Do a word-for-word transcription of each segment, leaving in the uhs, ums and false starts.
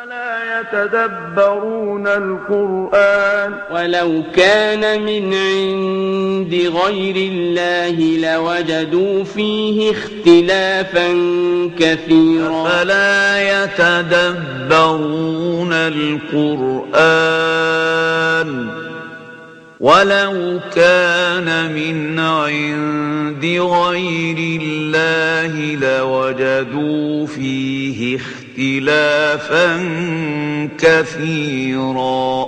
أفلا يتدبرون القرآن ولو كان من عند غير الله لوجدوا فيه اختلافا كثيرا أفلا يتدبرون القرآن ولو كان من عند غير الله لوجدوا فيه اختلافا كثيرا.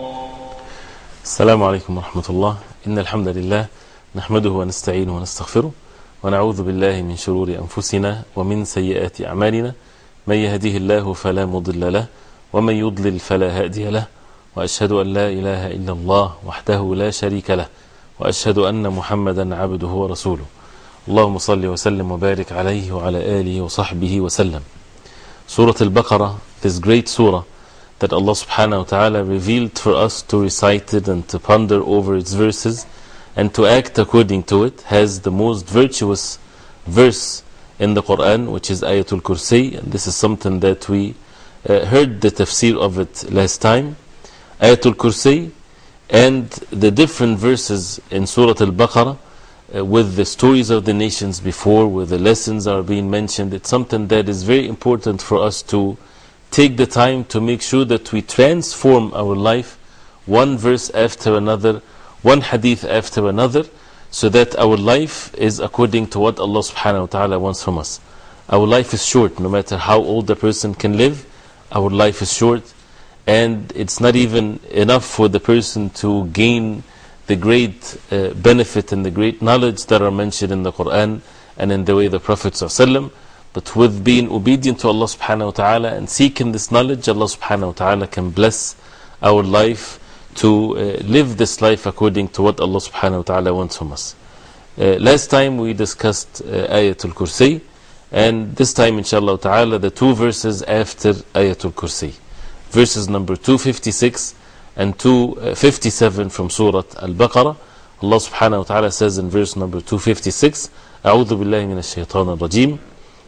السلام عليكم ورحمة الله. إن الحمد لله نحمده ونستعينه ونستغفره ونعوذ بالله من شرور أنفسنا ومن سيئات أعمالنا. من يهديه الله فلا مضل له ومن يضلل فلا هادي له، وأشهد أن لا إله إلا الله وحده لا شريك له، وأشهد أن محمدا عبده ورسوله. اللهم صل وسلم وبارك عليه وعلى آله وصحبه وسلم. Surah Al-Baqarah, this great surah that Allah subhanahu wa ta'ala revealed for us to recite it and to ponder over its verses and to act according to it, has the most virtuous verse in the Quran, which is Ayatul Kursi. And this is something that we uh, heard the tafsir of it last time. Ayatul Kursi and the different verses in Surah Al-Baqarah uh, with the stories of the nations before, where the lessons are being mentioned. It's something that is very important for us to take the time to make sure that we transform our life one verse after another, one hadith after another, so that our life is according to what Allah subhanahu wa ta'ala wants from us. Our life is short, no matter how old a person can live, our life is short. And it's not even enough for the person to gain the great uh, benefit and the great knowledge that are mentioned in the Quran and in the way of the Prophet ﷺ. But with being obedient to Allah subhanahu wa ta'ala and seeking this knowledge, Allah subhanahu wa ta'ala can bless our life to uh, live this life according to what Allah subhanahu wa ta'ala wants from us. Uh, last time we discussed uh, Ayatul Kursi, and this time inshallah ta'ala the two verses after Ayatul Kursi. Verses number two fifty-six and two fifty-seven from Surah Al-Baqarah. Allah subhanahu wa ta'ala says in verse number two fifty-six, أعوذ بالله من الشيطان الرجيم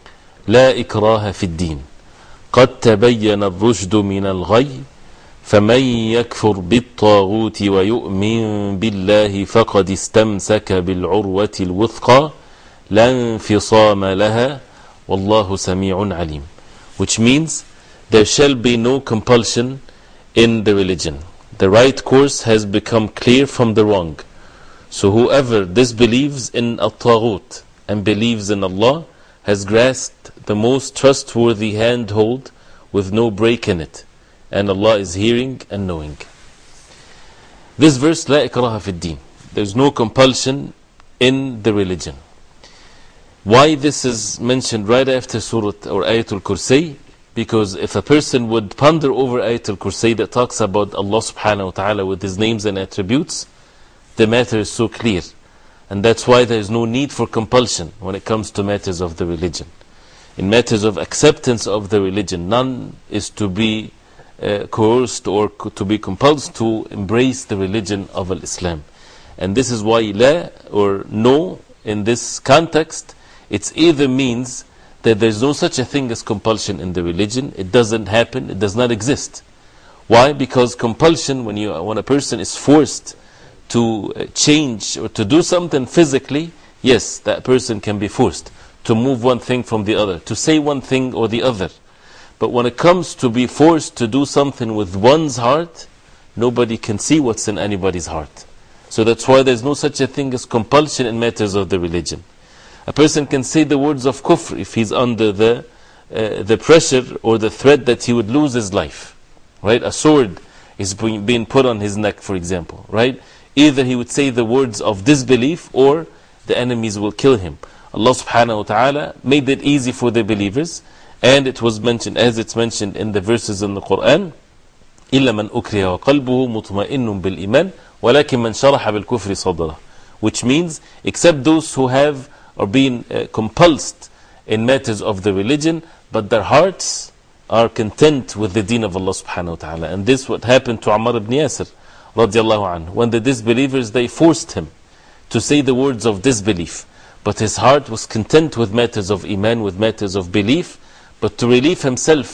لا إكراه في الدين قد تبين الرشد من الغي فمن يكفر بالطاغوت ويؤمن بالله فقد استمسك بالعروة الوثقى لا انفصام لها والله سميع عليم. Which means there shall be no compulsion in the religion. The right course has become clear from the wrong. So whoever disbelieves in At-Taghut and believes in Allah has grasped the most trustworthy handhold with no break in it. And Allah is hearing and knowing. This verse, لا إكراه في الدين. There's no compulsion in the religion. Why this is mentioned right after Surah or Ayatul Kursi? Because if a person would ponder over Ayatul Kursi that talks about Allah subhanahu wa ta'ala with His names and attributes, the matter is so clear. And that's why there is no need for compulsion when it comes to matters of the religion. In matters of acceptance of the religion, none is to be uh, coerced or to be compelled to embrace the religion of Islam. And this is why la or no in this context, it either means that there's no such a thing as compulsion in the religion. It doesn't happen. It does not exist. Why? Because compulsion, when you when a person is forced to change or to do something physically, yes, that person can be forced to move one thing from the other, to say one thing or the other. But when it comes to be forced to do something with one's heart, nobody can see what's in anybody's heart. So that's why there's no such a thing as compulsion in matters of the religion. A person can say the words of kufr if he's under the uh, the pressure or the threat that he would lose his life. Right? A sword is being put on his neck, for example. Right? Either he would say the words of disbelief or the enemies will kill him. Allah subhanahu wa ta'ala made it easy for the believers, and it was mentioned, as it's mentioned in the verses in the Quran, إِلَّا مَنْ أُكْرِهَ وَقَلْبُهُ مُطْمَئِنٌ بِالْإِيمَانِ وَلَكِنْ مَنْ شَرَحَ بِالْكُفْرِ صَدْرَهُ. Which means, except those who have or being uh, compulsed in matters of the religion, but their hearts are content with the deen of Allah subhanahu wa ta'ala. And this what happened to Ammar ibn Yasir radiallahu anhu, when the disbelievers, they forced him to say the words of disbelief, but his heart was content with matters of iman, with matters of belief. But to relieve himself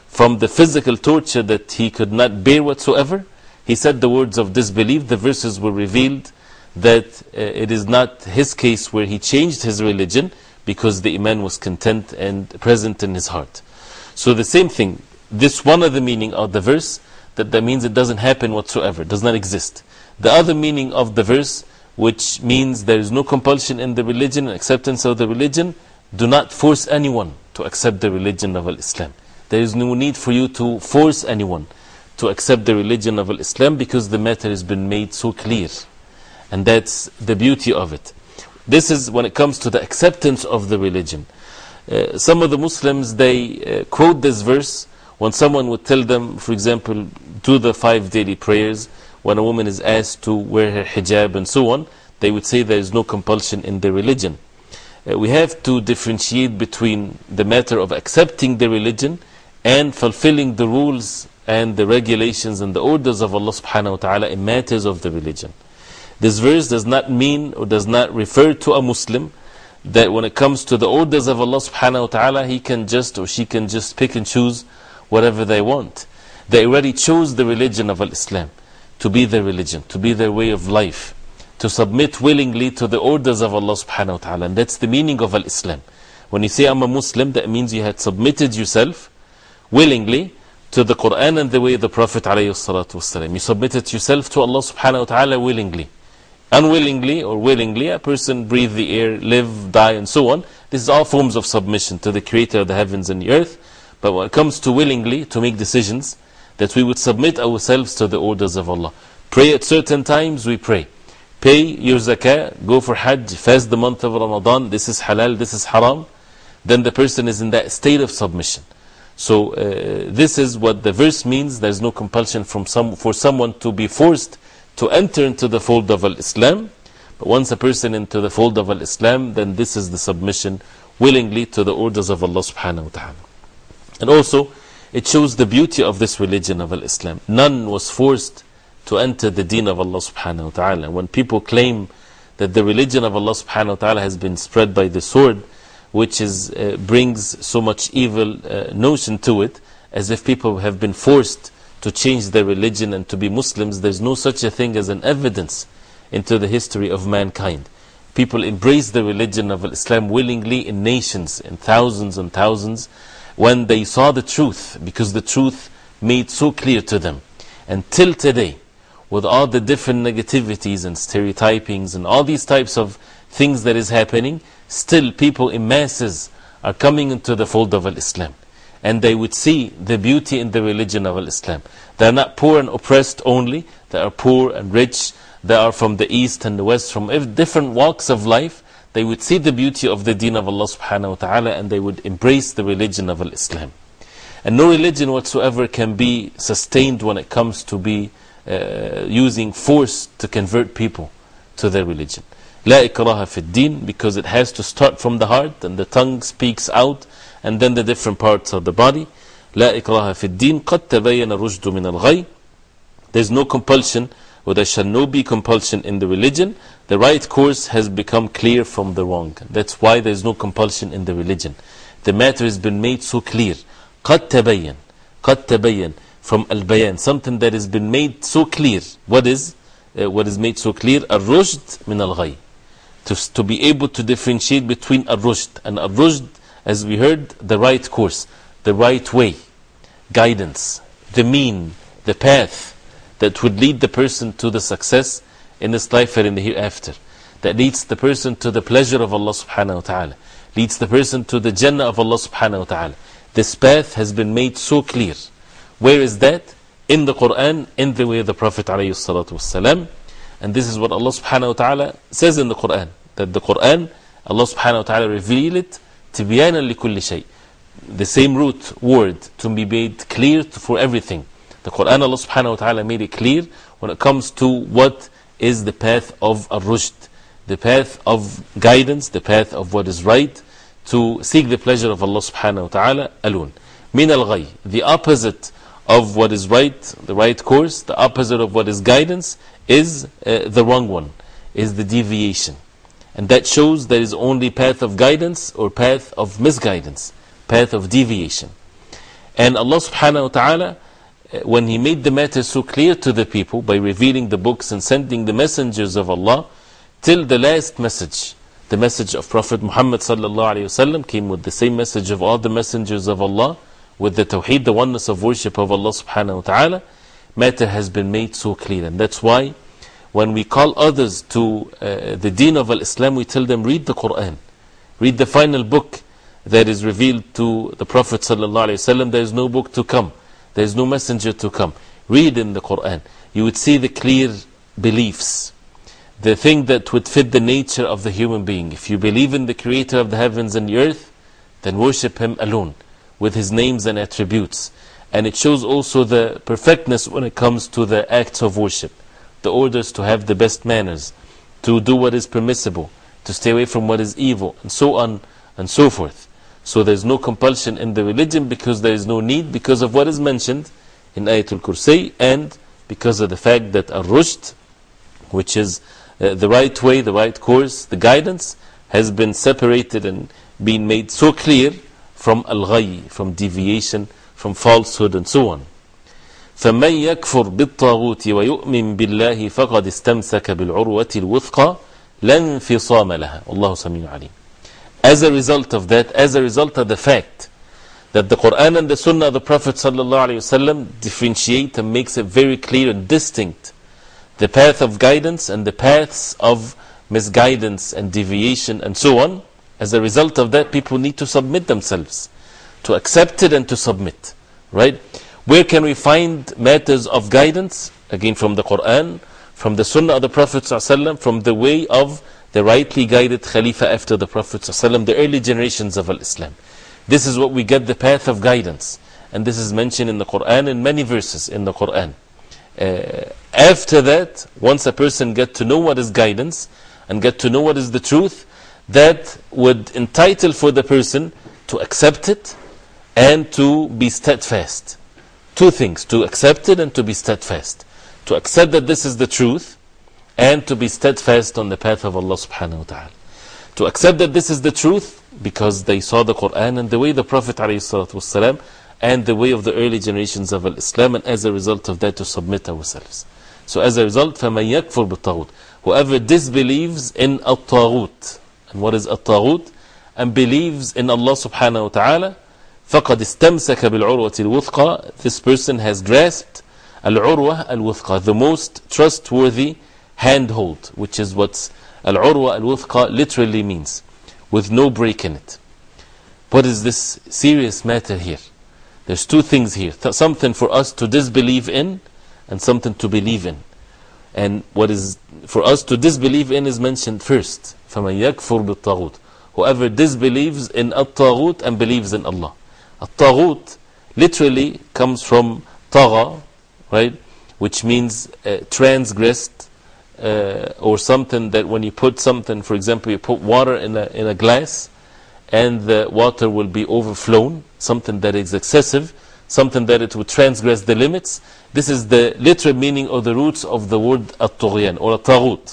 from the physical torture that he could not bear whatsoever, he said the words of disbelief. The verses were revealed that uh, it is not his case where he changed his religion, because the Iman was content and present in his heart. So the same thing, this one of the meaning of the verse, that that means it doesn't happen whatsoever, does not exist. The other meaning of the verse, which means there is no compulsion in the religion and acceptance of the religion, do not force anyone to accept the religion of Islam. There is no need for you to force anyone to accept the religion of Islam, because the matter has been made so clear. And that's the beauty of it. This is when it comes to the acceptance of the religion. Uh, some of the Muslims, they uh, quote this verse when someone would tell them, for example, do the five daily prayers. When a woman is asked to wear her hijab and so on, they would say there is no compulsion in the religion. Uh, we have to differentiate between the matter of accepting the religion and fulfilling the rules and the regulations and the orders of Allah subhanahu wa ta'ala in matters of the religion. This verse does not mean or does not refer to a Muslim that when it comes to the orders of Allah subhanahu wa ta'ala, he can just or she can just pick and choose whatever they want. They already chose the religion of Islam to be their religion, to be their way of life, to submit willingly to the orders of Allah subhanahu wa ta'ala. And that's the meaning of Islam. When you say I'm a Muslim, that means you had submitted yourself willingly to the Quran and the way of the Prophet alayhi salatu wasalam. You submitted yourself to Allah subhanahu wa ta'ala willingly. Unwillingly or willingly, a person breathe the air, live, die, and so on. This is all forms of submission to the Creator of the heavens and the earth. But when it comes to willingly, to make decisions, that we would submit ourselves to the orders of Allah. Pray at certain times, we pray. Pay your zakah, go for hajj, fast the month of Ramadan, this is halal, this is haram. Then the person is in that state of submission. So uh, this is what the verse means. There is no compulsion from some, for someone to be forced to enter into the fold of Islam. But once a person into the fold of Islam, then this is the submission willingly to the orders of Allah subhanahu wa ta'ala. And also, it shows the beauty of this religion of Islam. None was forced to enter the deen of Allah subhanahu wa ta'ala. When people claim that the religion of Allah subhanahu wa ta'ala has been spread by the sword, which is, uh, brings so much evil uh, notion to it, as if people have been forced to change their religion and to be Muslims, there's no such a thing as an evidence into the history of mankind. People embrace the religion of Islam willingly in nations, in thousands and thousands, when they saw the truth, because the truth made so clear to them. And till today, with all the different negativities and stereotypings and all these types of things that is happening, still people in masses are coming into the fold of Islam. And they would see the beauty in the religion of Islam. They are not poor and oppressed only, they are poor and rich, they are from the east and the west, from different walks of life. They would see the beauty of the deen of Allah subhanahu wa ta'ala, and they would embrace the religion of Islam. And no religion whatsoever can be sustained when it comes to be uh, using force to convert people to their religion. La ikraha fi din, because it has to start from the heart, and the tongue speaks out, and then the different parts of the body. La ikraha fi din, qad tabayyana rushdu min al-ghayy. There's no compulsion, or there shall no be compulsion in the religion. The right course has become clear from the wrong. That's why there's no compulsion in the religion. The matter has been made so clear. قد تبين, قد تبين, from al-bayan, something that has been made so clear. What is? Uh, what is made so clear? Ar-rushd min al-ghayy. To, to be able to differentiate between ar-rushd and ar-rushd, as we heard, the right course, the right way, guidance, the mean, the path that would lead the person to the success in this life and in the hereafter, that leads the person to the pleasure of Allah subhanahu wa ta'ala, leads the person to the Jannah of Allah subhanahu wa ta'ala. This path has been made so clear. Where is that? In the Quran, in the way of the Prophet alayhi salatu wasalam. And this is what Allah subhanahu wa ta'ala says in the Quran, that the Quran, Allah subhanahu wa ta'ala revealed it tibyanan likulli shay, the same root word, to be made clear for everything. The Quran, Allah subhanahu wa ta'ala made it clear when it comes to what is the path of ar-rushd, the path of guidance, the path of what is right, to seek the pleasure of Allah subhanahu wa ta'ala alone. Min al-ghayy, the opposite of what is right, the right course, the opposite of what is guidance, is uh, the wrong one, is the deviation. And that shows there is only path of guidance or path of misguidance, path of deviation. And Allah subhanahu wa ta'ala, when He made the matter so clear to the people by revealing the books and sending the messengers of Allah, till the last message, the message of Prophet Muhammad sallallahu alayhi wasallam came with the same message of all the messengers of Allah, with the tawheed, the oneness of worship of Allah subhanahu wa ta'ala. Matter has been made so clear. And that's why when we call others to uh, the deen of Islam, we tell them, read the Quran. Read the final book that is revealed to the Prophet sallallahu alayhi wasallam. There is no book to come. There is no messenger to come. Read in the Quran. You would see the clear beliefs, the thing that would fit the nature of the human being. If you believe in the Creator of the heavens and the earth, then worship Him alone with His names and attributes. And it shows also the perfectness when it comes to the acts of worship, the orders to have the best manners, to do what is permissible, to stay away from what is evil, and so on and so forth. So there is no compulsion in the religion because there is no need, because of what is mentioned in Ayatul Kursi, and because of the fact that Ar-Rushd, which is uh, the right way, the right course, the guidance, has been separated and been made so clear from Al-Ghayy, from deviation, from falsehood, and so on. فَمَنْ يَكْفُرْ بِالطَّاغُوتِ وَيُؤْمِنْ بِاللَّهِ فَقَدْ اسْتَمْسَكَ بِالْعُرْوَةِ الْوُثْقَى لَا انْفِصَامَ لَهَا وَاللَّهُ سَمِيعٌ عَلِيمٌ. As a result of that, as a result of the fact that the Quran and the Sunnah of the Prophet ﷺ differentiate and makes it very clear and distinct the path of guidance and the paths of misguidance and deviation and so on, as a result of that, people need to submit themselves, to accept it and to submit. Right? Where can we find matters of guidance? Again, from the Quran, from the Sunnah of the Prophet ﷺ, from the way of the rightly guided Khalifa after the Prophet ﷺ, the early generations of Islam. This is what we get, the path of guidance. And this is mentioned in the Quran, in many verses in the Quran. Uh, after that, once a person gets to know what is guidance and get to know what is the truth, that would entitle for the person to accept it and to be steadfast. Two things, to accept it and to be steadfast. To accept that this is the truth, and to be steadfast on the path of Allah subhanahu wa ta'ala. To accept that this is the truth because they saw the Quran and the way the Prophet ﷺ and the way of the early generations of Islam, and as a result of that to submit ourselves. So as a result, فَمَنْ يَكْفُرْ بِالطَّاغُوتِ, whoever disbelieves in At-Taghut. And what is At-Taghut? And believes in Allah subhanahu wa ta'ala, فَقَدْ اسْتَمْسَكَ بِالْعُرْوَةِ الْوُثْقَى, this person has grasped Al-Urwa Al-Wuthqa, the most trustworthy handhold, which is what Al-Urwa Al-Wuthqa literally means, with no break in it. What is this serious matter here? There's two things here, something for us to disbelieve in and something to believe in. And what is for us to disbelieve in is mentioned first. فَمَنْ يَكْفُرْ بِالطَّاغُوتِ, whoever disbelieves in At-Taghut and believes in Allah. At-Taghut literally comes from Tagha, right? Which means uh, transgressed, uh, or something that when you put something, for example, you put water in a, in a glass and the water will be overflown, something that is excessive, something that it would transgress the limits. This is the literal meaning of the roots of the word At-Tughyan or At-Taghut.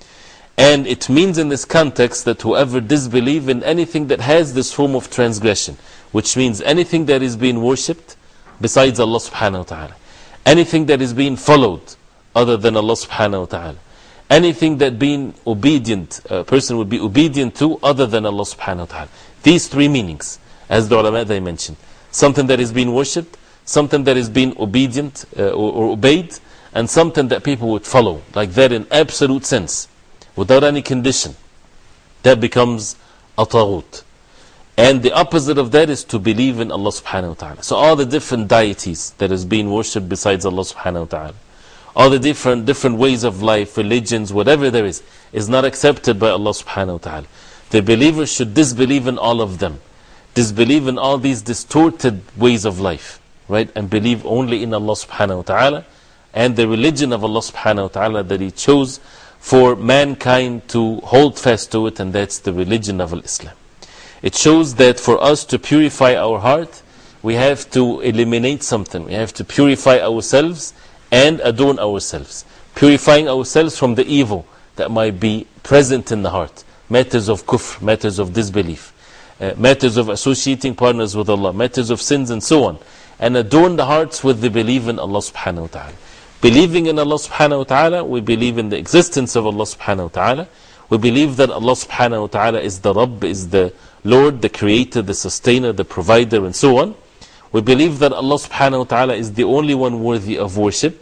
And it means in this context that whoever disbelieves in anything that has this form of transgression, which means anything that is being worshipped besides Allah subhanahu wa ta'ala, anything that is being followed other than Allah subhanahu wa ta'ala, anything that being obedient, a person would be obedient to other than Allah subhanahu wa ta'ala. These three meanings, as the ulama they mentioned. Something that is being worshipped, something that is being obedient uh, or, or obeyed, and something that people would follow, like that in absolute sense, without any condition. That becomes At-Taghut. And the opposite of that is to believe in Allah subhanahu wa ta'ala. So all the different deities that is being worshipped besides Allah subhanahu wa ta'ala, all the different different ways of life, religions, whatever there is, is not accepted by Allah subhanahu wa ta'ala. The believer should disbelieve in all of them, disbelieve in all these distorted ways of life, right? And believe only in Allah subhanahu wa ta'ala and the religion of Allah subhanahu wa ta'ala that He chose for mankind to hold fast to it, and that's the religion of Islam. It shows that for us to purify our heart, we have to eliminate something. We have to purify ourselves and adorn ourselves. Purifying ourselves from the evil that might be present in the heart. Matters of kufr, matters of disbelief, uh, matters of associating partners with Allah, matters of sins and so on. and adorn the hearts with the belief in Allah subhanahu wa ta'ala. Believing in Allah subhanahu wa ta'ala, we believe in the existence of Allah subhanahu wa ta'ala. We believe that Allah subhanahu wa ta'ala is the Rabb, is the Lord, the Creator, the Sustainer, the Provider, and so on. We believe that Allah subhanahu wa ta'ala is the only one worthy of worship.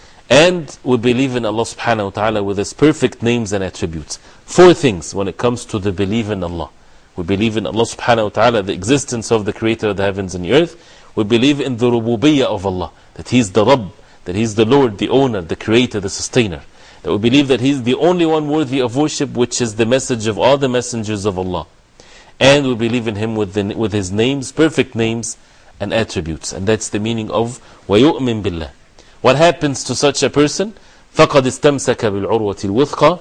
And we believe in Allah subhanahu wa ta'ala with His perfect names and attributes. Four things when it comes to the belief in Allah. We believe in Allah subhanahu wa ta'ala, the existence of the Creator of the heavens and the earth. We believe in the rububiyyah of Allah, that He is the Rabb, that He is the Lord, the Owner, the Creator, the Sustainer. That we believe that He is the only one worthy of worship, which is the message of all the messengers of Allah. And we believe in Him with, the, with His names, perfect names and attributes. And that's the meaning of وَيُؤْمِن بِاللَّهِ. What happens to such a person? فَقَدْ اسْتَمْسَكَ بِالْعُرْوَةِ الْوُثْقَى.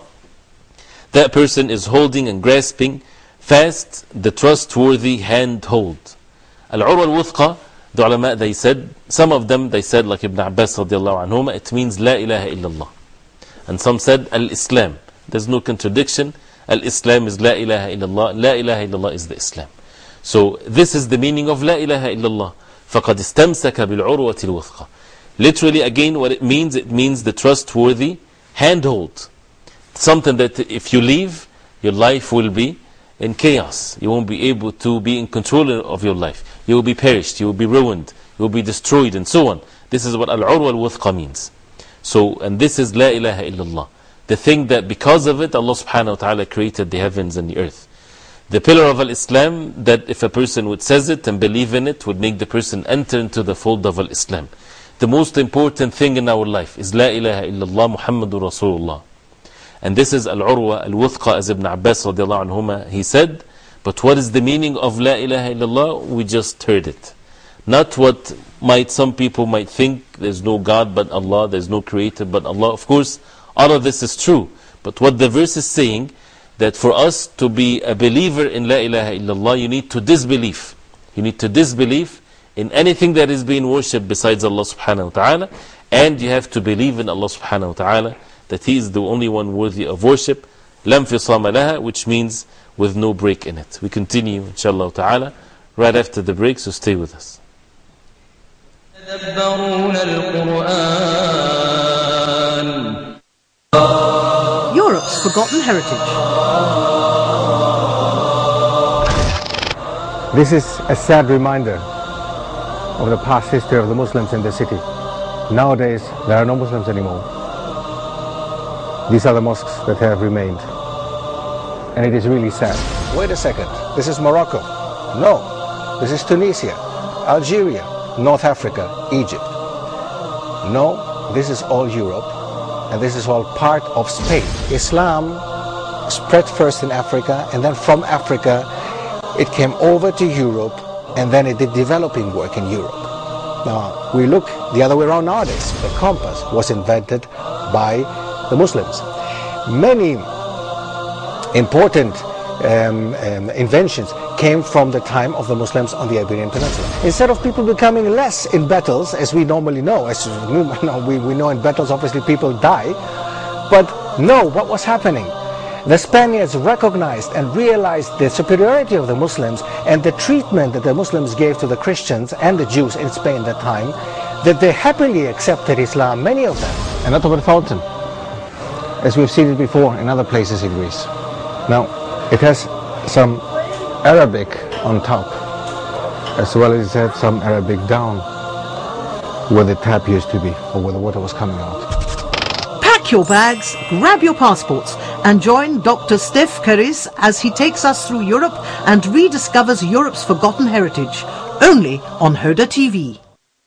That person is holding and grasping fast the trustworthy handhold. Al-Urwa al-Wuthqa, the ulama, they said, some of them, they said, like Ibn Abbas radiallahu anhuma, it means La ilaha illallah. And some said Al-Islam. There's no contradiction. Al-Islam is La ilaha illallah. La ilaha illallah is the Islam. So this is the meaning of La ilaha illallah. فَقَدْ اسْتَمْسَكَ بِالْعُرْوَةِ الْوُثْقَى. Literally, again, what it means, it means the trustworthy handhold. Something that if you leave, your life will be in chaos. You won't be able to be in control of your life. You will be perished, you will be ruined, you will be destroyed, and so on. This is what Al-Urwa al-Wuthqa means. So, and this is La ilaha illallah. The thing that because of it, Allah subhanahu wa ta'ala created the heavens and the earth. The pillar of Al-Islam, that if a person would say it and believe in it, would make the person enter into the fold of Al-Islam. The most important thing in our life is La ilaha illallah Muhammadur Rasulullah. And this is Al-Urwa al-Wuthqa, as Ibn Abbas radiallahu anhuma, he said. But what is the meaning of La ilaha illallah? We just heard it. Not what might some people might think, there's no God but Allah, there's no Creator but Allah. Of course, all of this is true. But what the verse is saying, that for us to be a believer in La ilaha illallah, you need to disbelieve. You need to disbelieve in anything that is being worshipped besides Allah subhanahu wa ta'ala. And you have to believe in Allah subhanahu wa ta'ala, that He is the only one worthy of worship. لَا انْفِصَامَ لَهَا, which means with no break in it. We continue, inshallah ta'ala, right after the break, so stay with us. Europe's forgotten heritage. This is a sad reminder of the past history of the Muslims in the city. Nowadays, there are no Muslims anymore. These are the mosques that have remained. And it is really sad. Wait a second, this is Morocco. No, this is Tunisia, Algeria, North Africa, Egypt. No, this is all Europe, and this is all part of Spain. Islam spread first in Africa, and then from Africa it came over to Europe, and then it did developing work in Europe. Now, we look the other way around nowadays. The compass was invented by the Muslims. Many important um, um, inventions came from the time of the Muslims on the Iberian Peninsula. Instead of people becoming less in battles, as we normally know, as we, we know in battles obviously people die, but no, what was happening? The Spaniards recognized and realized the superiority of the Muslims and the treatment that the Muslims gave to the Christians and the Jews in Spain at that time, that they happily accepted Islam, many of them. And not over the fountain, as we've seen it before in other places in Greece. Now, it has some Arabic on top, as well as it had some Arabic down, where the tap used to be, or where the water was coming out. Pack your bags, grab your passports, and join Doctor Steph Karis as he takes us through Europe and rediscovers Europe's forgotten heritage, only on Huda T V.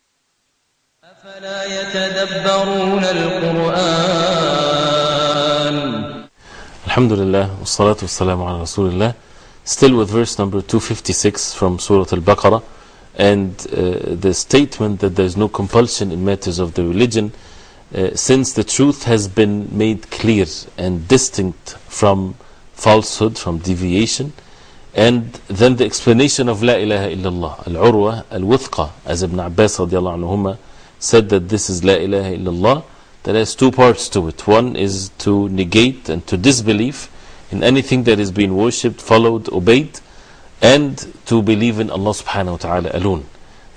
Alhamdulillah, wassalatu wassalamu ala Rasulillah. Still with verse number two fifty-six from Surah Al-Baqarah, and uh, the statement that there is no compulsion in matters of the religion, uh, since the truth has been made clear and distinct from falsehood, from deviation. And then the explanation of La ilaha illallah, Al-Urwa al-Wuthqa, as Ibn Abbas radiallahu anhuma said, that this is La ilaha illallah, that has two parts to it. One is to negate and to disbelieve in anything that is being worshipped, followed, obeyed, and to believe in Allah subhanahu wa ta'ala alone.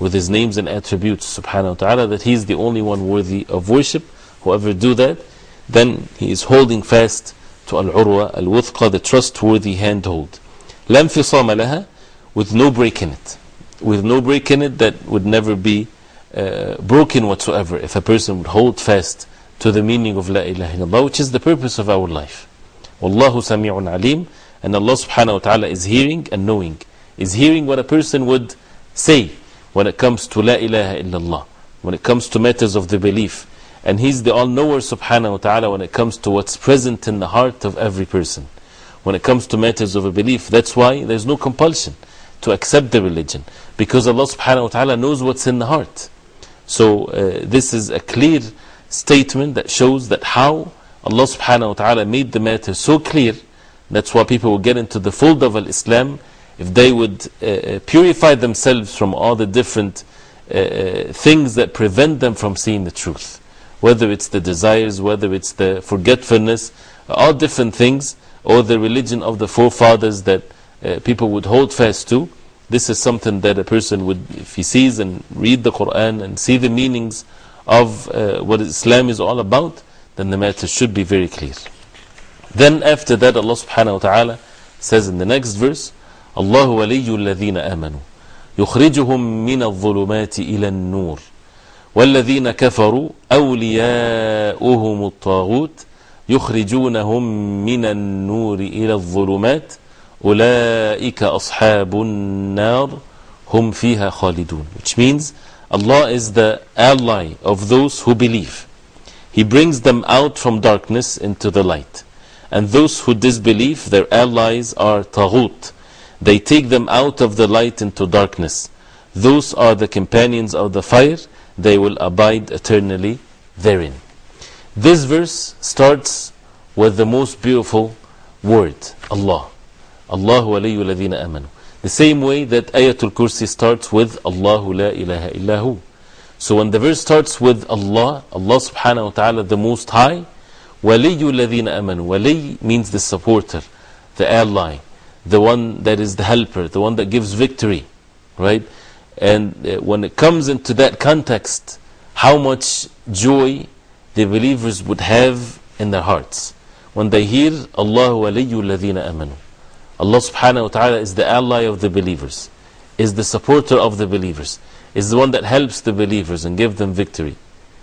with His names and attributes subhanahu wa ta'ala, that He is the only one worthy of worship. Whoever do that, then he is holding fast to Al-Urwa Al-Wuthqa, the trustworthy handhold. لَا انْفِصَامَ لَهَا, with no break in it. With no break in it that would never be uh, broken whatsoever if a person would hold fast to the meaning of La ilaha illallah, which is the purpose of our life. Wallahu sami'un alim, and Allah subhanahu wa ta'ala is hearing and knowing. Is hearing what a person would say when it comes to La ilaha illallah, when it comes to matters of the belief. And He's the all-knower subhanahu wa ta'ala when it comes to what's present in the heart of every person. When it comes to matters of a belief, that's why there's no compulsion to accept the religion, because Allah subhanahu wa ta'ala knows what's in the heart. So uh, this is a clear statement that shows that how Allah subhanahu wa ta'ala made the matter so clear. That's why people will get into the fold of Islam if they would uh, purify themselves from all the different uh, things that prevent them from seeing the truth. Whether it's the desires, whether it's the forgetfulness, all different things, or the religion of the forefathers that uh, people would hold fast to. This is something that a person would, if he sees and read the Quran and see the meanings of uh, what Islam is all about, then the matter should be very clear. Then after that, Allah subhanahu wa ta'ala says in the next verse, Allahu waliyyu alladhina amanu yukhrijuhum min al-dhulumati ila an-nur والذين كفروا أولياؤهم الطاغوت يخرجونهم من النور إلى الظلمات أولئك أصحاب النار هم فيها خالدون. Which means Allah is the ally of those who believe. He brings them out from darkness into the light. And those who disbelieve, their allies are taghut. They take them out of the light into darkness. Those are the companions of the fire. They will abide eternally therein. This verse starts with the most beautiful word, Allah. Allahu waliyyu alladhina amanu. The same way that Ayatul Kursi starts with Allahu la ilaha illahu. So when the verse starts with Allah, Allah subhanahu wa ta'ala, the Most High, waliyyu alladhina amanu. Wali means the supporter, the ally, the one that is the helper, the one that gives victory, right? And uh, when it comes into that context, how much joy the believers would have in their hearts when they hear Allahu waliyyu alladhina amanu. Allah subhanahu wa ta'ala is the ally of the believers, is the supporter of the believers, is the one that helps the believers and gives them victory.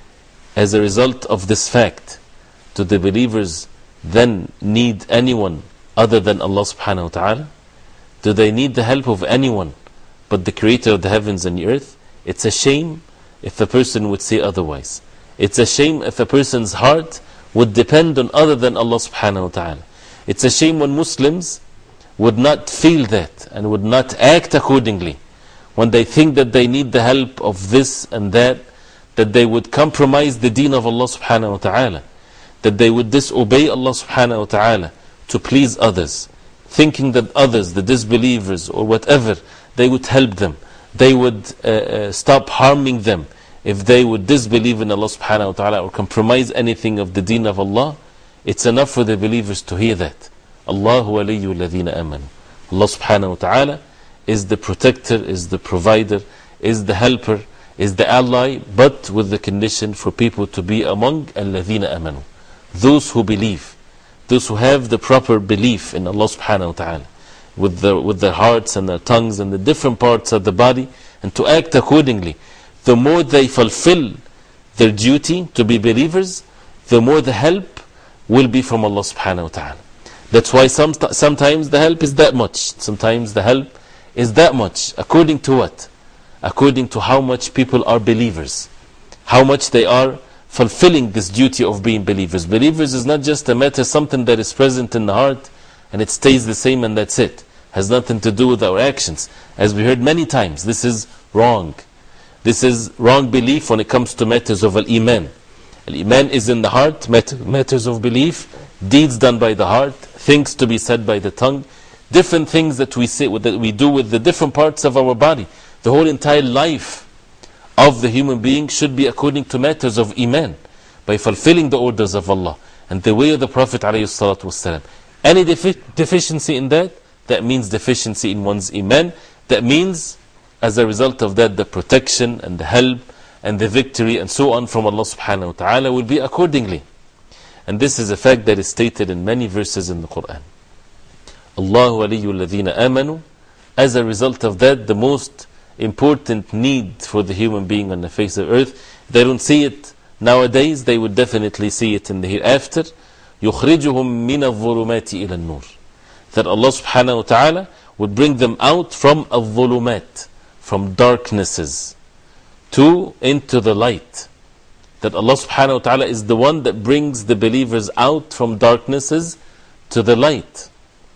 As a result of this fact, do the believers then need anyone other than Allah subhanahu wa ta'ala? Do they need the help of anyone but the Creator of the heavens and the earth? It's a shame if a person would say otherwise. It's a shame if a person's heart would depend on other than Allah subhanahu wa ta'ala. It's a shame when Muslims would not feel that and would not act accordingly. When they think that they need the help of this and that, that they would compromise the deen of Allah subhanahu wa ta'ala, that they would disobey Allah subhanahu wa ta'ala to please others, thinking that others, the disbelievers or whatever, they would help them, they would uh, uh, stop harming them if they would disbelieve in Allah subhanahu wa ta'ala or compromise anything of the deen of Allah. It's enough for the believers to hear that. Allahu waliyyu alladhina amanu. Allah subhanahu wa ta'ala is the protector, is the provider, is the helper, is the ally, but with the condition for people to be among alladhina amanu, those who believe, those who have the proper belief in Allah subhanahu wa ta'ala, with their, with their hearts and their tongues and the different parts of the body, and to act accordingly. The more they fulfill their duty to be believers, the more the help will be from Allah subhanahu wa ta'ala. That's why some, sometimes the help is that much, sometimes the help is that much. According to what? According to how much people are believers, how much they are fulfilling this duty of being believers. Believers is not just a matter, something that is present in the heart and it stays the same and that's it. Has nothing to do with our actions. As we heard many times, this is wrong. This is wrong belief when it comes to matters of al-Iman. Al-Iman is in the heart, matters of belief, deeds done by the heart, things to be said by the tongue, different things that we say, that we do with the different parts of our body. The whole entire life of the human being should be according to matters of Iman, by fulfilling the orders of Allah and the way of the Prophet ﷺ. Any defi deficiency in that, that means deficiency in one's Iman. That means as a result of that, the protection and the help and the victory and so on from Allah subhanahu wa ta'ala will be accordingly. And this is a fact that is stated in many verses in the Quran. Allahu waliyyu alladhina amanu. As a result of that, the most important need for the human being on the face of earth, they don't see it nowadays, they would definitely see it in the hereafter. يُخْرِجُهُم مِّنَ الظُّلُمَاتِ إِلَى النُّورِ. That Allah subhanahu wa ta'ala would bring them out from al-dhulumat, from darknesses, to into the light. That Allah subhanahu wa ta'ala is the one that brings the believers out from darknesses to the light.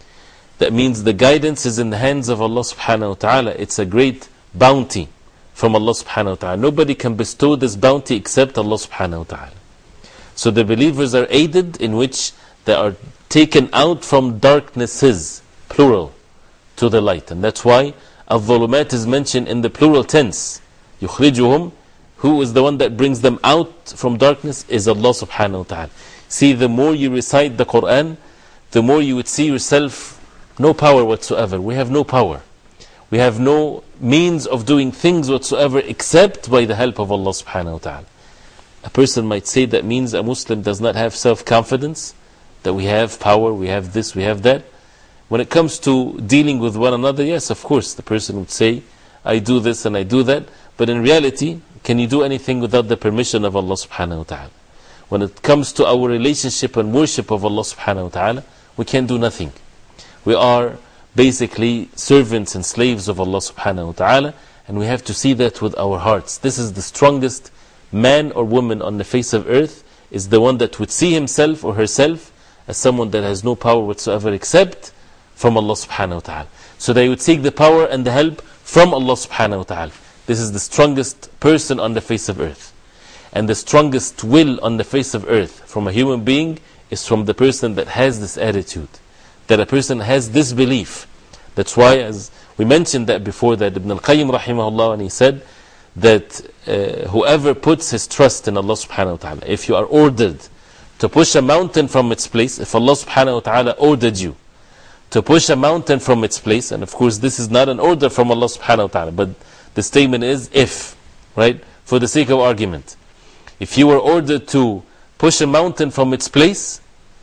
That means the guidance is in the hands of Allah subhanahu wa ta'ala. It's a great bounty from Allah subhanahu wa ta'ala. Nobody can bestow this bounty except Allah subhanahu wa ta'ala. So the believers are aided in which they are taken out from darknesses, plural, to the light. And that's why al-dhulumat is mentioned in the plural tense. يُخْرِجُهُمْ. Who is the one that brings them out from darkness? Is Allah subhanahu wa ta'ala. See, the more you recite the Quran, the more you would see yourself no power whatsoever. We have no power. We have no means of doing things whatsoever except by the help of Allah subhanahu wa ta'ala. A person might say that means a Muslim does not have self-confidence, that we have power, we have this, we have that. When it comes to dealing with one another, yes, of course, the person would say, I do this and I do that. But in reality, can you do anything without the permission of Allah subhanahu wa ta'ala? When it comes to our relationship and worship of Allah subhanahu wa ta'ala, we can do nothing. We are basically servants and slaves of Allah subhanahu wa ta'ala, and we have to see that with our hearts. This is the strongest man or woman on the face of earth, is the one that would see himself or herself as someone that has no power whatsoever except from Allah subhanahu wa ta'ala. So they would seek the power and the help from Allah subhanahu wa ta'ala. This is the strongest person on the face of earth. And the strongest will on the face of earth from a human being is from the person that has this attitude, that a person has this belief. That's why, as we mentioned that before, that Ibn al-Qayyim rahimahullah, when he said that uh, whoever puts his trust in Allah subhanahu wa ta'ala, if you are ordered to push a mountain from its place, if Allah subhanahu wa ta'ala ordered you to push a mountain from its place, and of course this is not an order from Allah subhanahu wa ta'ala, but the statement is if, right, for the sake of argument. If you were ordered to push a mountain from its place,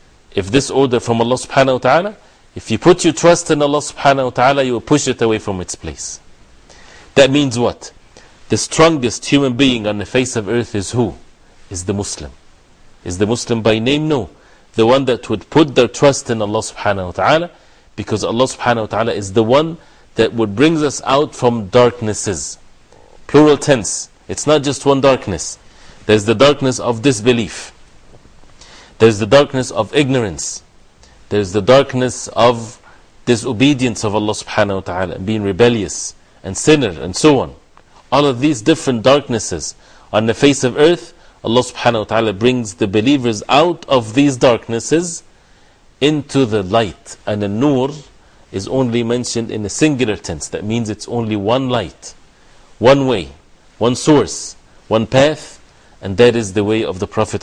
if this order from Allah subhanahu wa ta'ala, if you put your trust in Allah subhanahu wa ta'ala, you will push it away from its place. That means what? The strongest human being on the face of earth is who? Is the Muslim. Is the Muslim by name? No. The one that would put their trust in Allah subhanahu wa ta'ala, because Allah subhanahu wa ta'ala is the one that would bring us out from darknesses. Plural tense. It's not just one darkness. There's the darkness of disbelief. There's the darkness of ignorance. There's the darkness of disobedience of Allah subhanahu wa ta'ala, and being rebellious and sinner and so on. All of these different darknesses on the face of earth, Allah subhanahu wa ta'ala brings the believers out of these darknesses into the light. And the nur is only mentioned in a singular tense. That means it's only one light, one way, one source, one path, and that is the way of the Prophet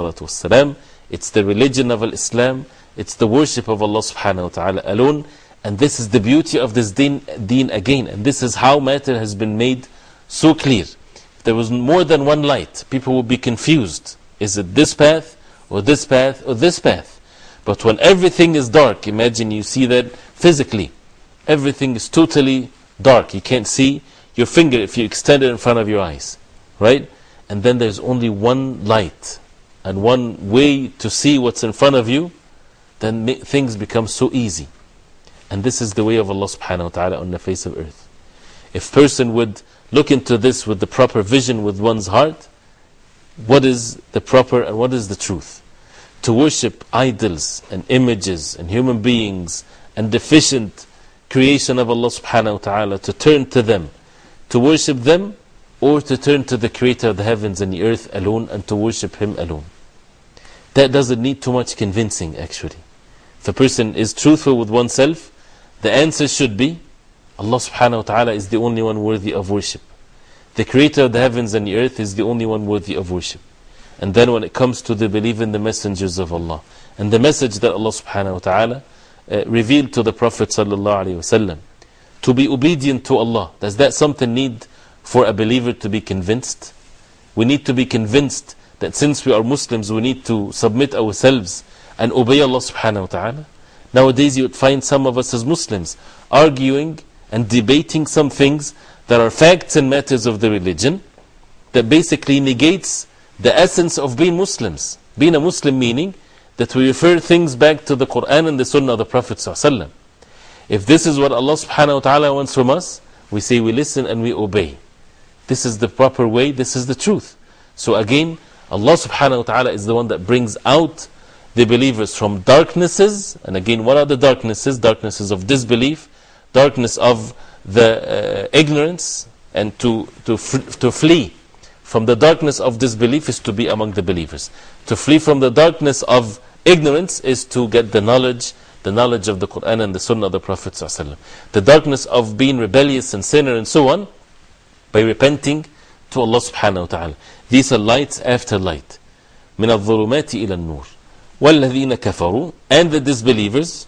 ﷺ. It's the religion of Islam. It's the worship of Allah subhanahu wa ta'ala alone. And this is the beauty of this deen, deen again. And this is how matter has been made so clear. If there was more than one light, people would be confused. Is it this path, or this path, or this path? But when everything is dark, imagine you see that physically. Everything is totally dark. You can't see your finger if you extend it in front of your eyes. Right? And then there's only one light and one way to see what's in front of you. Then things become so easy. And this is the way of Allah subhanahu wa ta'ala on the face of earth. If person would look into this with the proper vision with one's heart, what is the proper and what is the truth? To worship idols and images and human beings and deficient creation of Allah subhanahu wa ta'ala, to turn to them, to worship them, or to turn to the creator of the heavens and the earth alone and to worship him alone. That doesn't need too much convincing actually. If a person is truthful with oneself, the answer should be Allah subhanahu wa ta'ala is the only one worthy of worship. The creator of the heavens and the earth is the only one worthy of worship. And then when it comes to the belief in the messengers of Allah and the message that Allah subhanahu wa ta'ala uh, revealed to the Prophet sallallahu alaihi wasallam, to be obedient to Allah. Does that something need for a believer to be convinced? We need to be convinced that since we are Muslims, we need to submit ourselves and obey Allah subhanahu wa ta'ala. Nowadays you would find some of us as Muslims arguing and debating some things that are facts and matters of the religion that basically negates the essence of being Muslims. Being a Muslim meaning that we refer things back to the Quran and the Sunnah of the Prophet ﷺ. If this is what Allah subhanahu wa ta'ala wants from us, we say we listen and we obey. This is the proper way, this is the truth. So again, Allah subhanahu wa ta'ala is the one that brings out the believers from darknesses. And again, what are the darknesses? Darknesses of disbelief, darkness of the uh, ignorance. And to, to, to flee from the darkness of disbelief is to be among the believers. To flee from the darkness of ignorance is to get the knowledge, the knowledge of the Quran and the Sunnah of the Prophet ﷺ. The darkness of being rebellious and sinner and so on, by repenting to Allah subhanahu wa ta'ala. These are lights after light. من الظلمات إلى النور والذين كفروا, and the disbelievers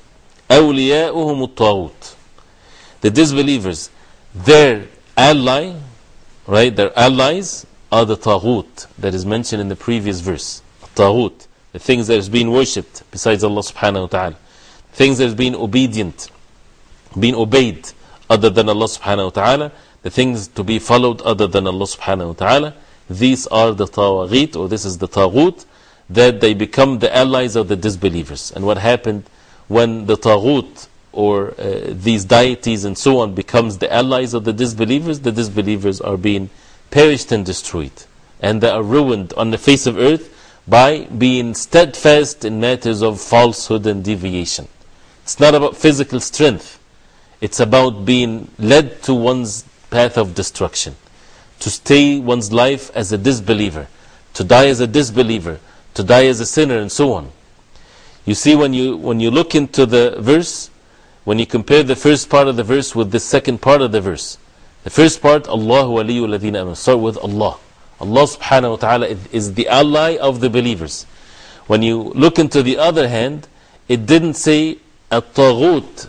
أولياؤهم الطاغوت. The disbelievers, their ally, right, their allies are the taghut that is mentioned in the previous verse. Taghut, the things that is being worshipped besides Allah subhanahu wa ta'ala, things that is being obedient, being obeyed other than Allah subhanahu wa ta'ala, the things to be followed other than Allah subhanahu wa ta'ala. These are the tawaghit, or this is the taghut, that they become the allies of the disbelievers. And what happened when the taghut, or uh, these deities and so on, becomes the allies of the disbelievers? The disbelievers are being perished and destroyed, and they are ruined on the face of earth by being steadfast in matters of falsehood and deviation. It's not about physical strength, it's about being led to one's path of destruction, to stay one's life as a disbeliever, to die as a disbeliever, to die as a sinner, and so on. You see, when you, when you look into the verse, when you compare the first part of the verse with the second part of the verse, the first part, Allahu waliyul ladhina amanu, start with Allah. Allah subhanahu wa ta'ala is the ally of the believers. When you look into the other hand, it didn't say at-taghut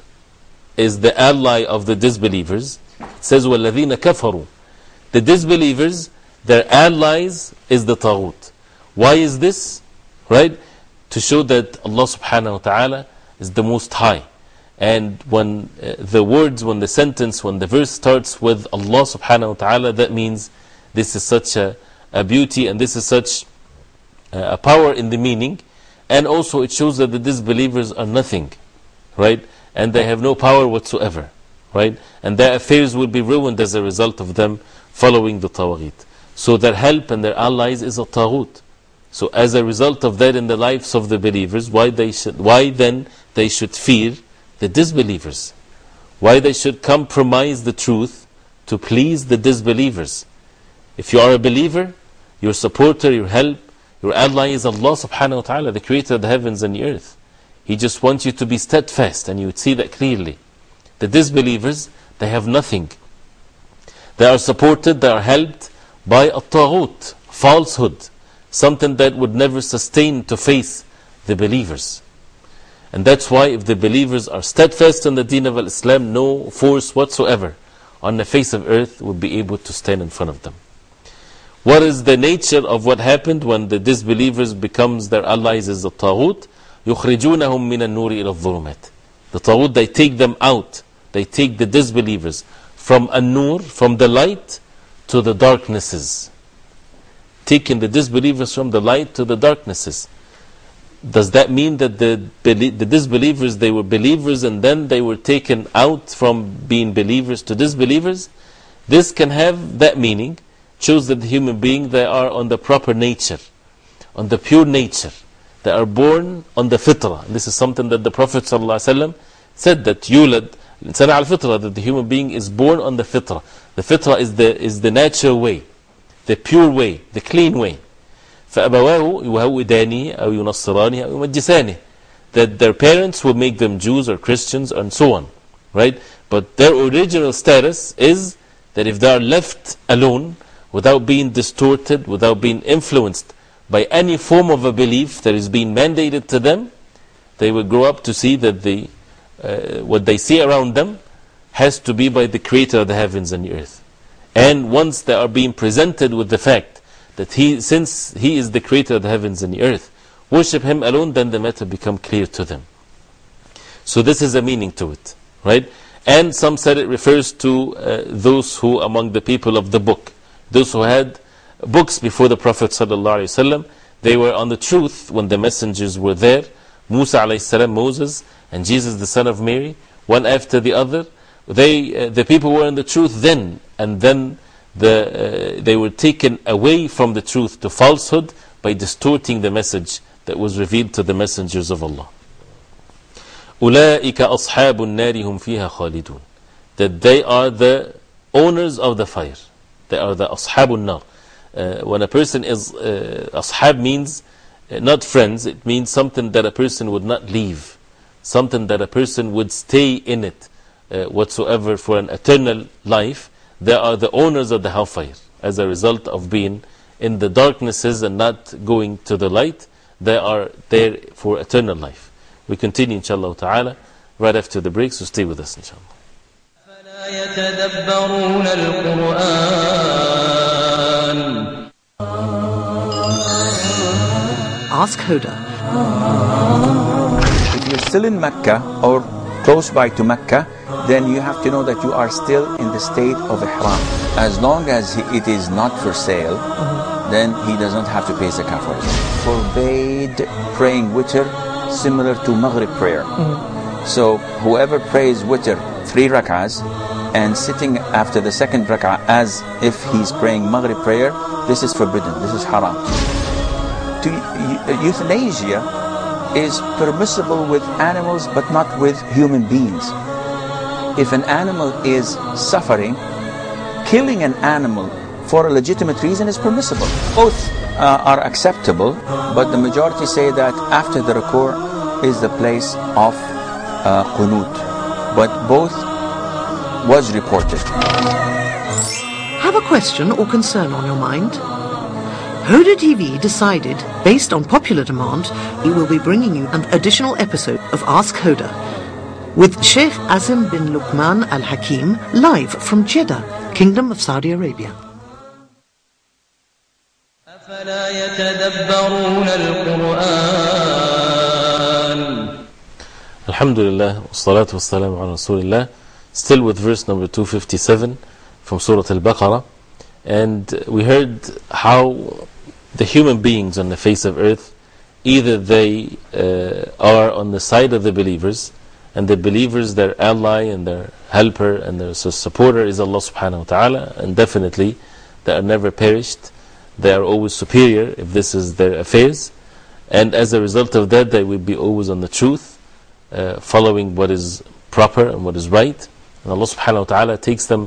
is the ally of the disbelievers. It says وَالَّذِينَ كَفَرُوا. The disbelievers, their allies is the taghut. Why is this? Right? To show that Allah subhanahu wa ta'ala is the most high. And when uh, the words, when the sentence, when the verse starts with Allah subhanahu wa ta'ala, that means this is such a, a beauty, and this is such a, a power in the meaning. And also it shows that the disbelievers are nothing, right? And they have no power whatsoever, right? And their affairs will be ruined as a result of them following the tawaghit. So their help and their allies is a taghut. So as a result of that in the lives of the believers, why, they should, why then they should fear the disbelievers? Why they should compromise the truth to please the disbelievers? If you are a believer, your supporter, your help, your ally is Allah subhanahu wa ta'ala, the creator of the heavens and the earth. He just wants you to be steadfast, and you would see that clearly. The disbelievers, they have nothing. They are supported, they are helped by a taghut, falsehood, something that would never sustain to face the believers. And that's why if the believers are steadfast in the deen of Islam, no force whatsoever on the face of earth would be able to stand in front of them. What is the nature of what happened when the disbelievers becomes their allies is the taghut? يُخْرِجُونَهُمْ مِنَ النُّورِ إِلَى الظُّلُمَاتِ. The taghut, they take them out, they take the disbelievers from an-nur, from the light, to the darknesses. Taking the disbelievers from the light to the darknesses. Does that mean that the, the disbelievers, they were believers and then they were taken out from being believers to disbelievers? This can have that meaning. Shows that the human being, they are on the proper nature, on the pure nature. They are born on the fitrah. This is something that the Prophet ﷺ said, that yulad insan al-fitrah, that the human being is born on the fitrah. The fitrah is the, is the natural way, the pure way, the clean way. فَأَبَوَاهُ يُهَوِّدَانِهِ أَوْ يُنَصِّرَانِهِ أَوْ يُمَجِّسَانِهِ. That their parents will make them Jews or Christians and so on. Right? But their original status is that if they are left alone, without being distorted, without being influenced by any form of a belief that is being mandated to them, they will grow up to see that the, uh, what they see around them has to be by the Creator of the heavens and the earth. And once they are being presented with the fact that he, since He is the Creator of the heavens and the earth, worship Him alone, then the matter becomes clear to them. So this is a meaning to it, right? And some said it refers to uh, those who among the people of the book, those who had books before the Prophet ﷺ, they were on the truth when the messengers were there. Musa alayhi salam, Moses, and Jesus the son of Mary, one after the other. They, uh, the people were in the truth then, and then the, uh, they were taken away from the truth to falsehood by distorting the message that was revealed to the messengers of Allah. أُولَٰئِكَ أَصْحَابُ النَّارِ هُمْ فِيهَا خَالِدُونَ. That they are the owners of the fire. They are the أصحاب النار. Uh, when a person is, uh, ashab means uh, not friends, it means something that a person would not leave. Something that a person would stay in it uh, whatsoever for an eternal life. They are the owners of the hellfire. As a result of being in the darknesses and not going to the light, they are there for eternal life. We continue inshallah ta'ala right after the break, so stay with us inshallah. Ask Huda. If you're still in Mecca or close by to Mecca, then you have to know that you are still in the state of Ihram. As long as it is not for sale, mm-hmm. then he does not have to pay zakah for it. Forbade praying witr similar to Maghrib prayer. Mm-hmm. So whoever prays witr three rak'ahs and sitting after the second rak'ah as if he's praying Maghrib prayer, this is forbidden, this is haram. To, euthanasia is permissible with animals but not with human beings. If an animal is suffering, killing an animal for a legitimate reason is permissible. Both uh, are acceptable, but the majority say that after the ruku' is the place of uh, qunut. But both was reported. Have a question or concern on your mind? Huda T V decided, based on popular demand, we will be bringing you an additional episode of Ask Huda with Sheikh Azim bin Luqman Al Hakim live from Jeddah, Kingdom of Saudi Arabia. Alhamdulillah, wassalatu wassalamu ala Rasulillah. Still with verse number two fifty-seven from Surah Al-Baqarah. And we heard how the human beings on the face of earth, either they uh, are on the side of the believers, and the believers, their ally and their helper and their supporter is Allah subhanahu wa ta'ala, and definitely they are never perished. They are always superior if this is their affairs, and as a result of that they will be always on the truth, uh, following what is proper and what is right. And Allah subhanahu wa ta'ala takes them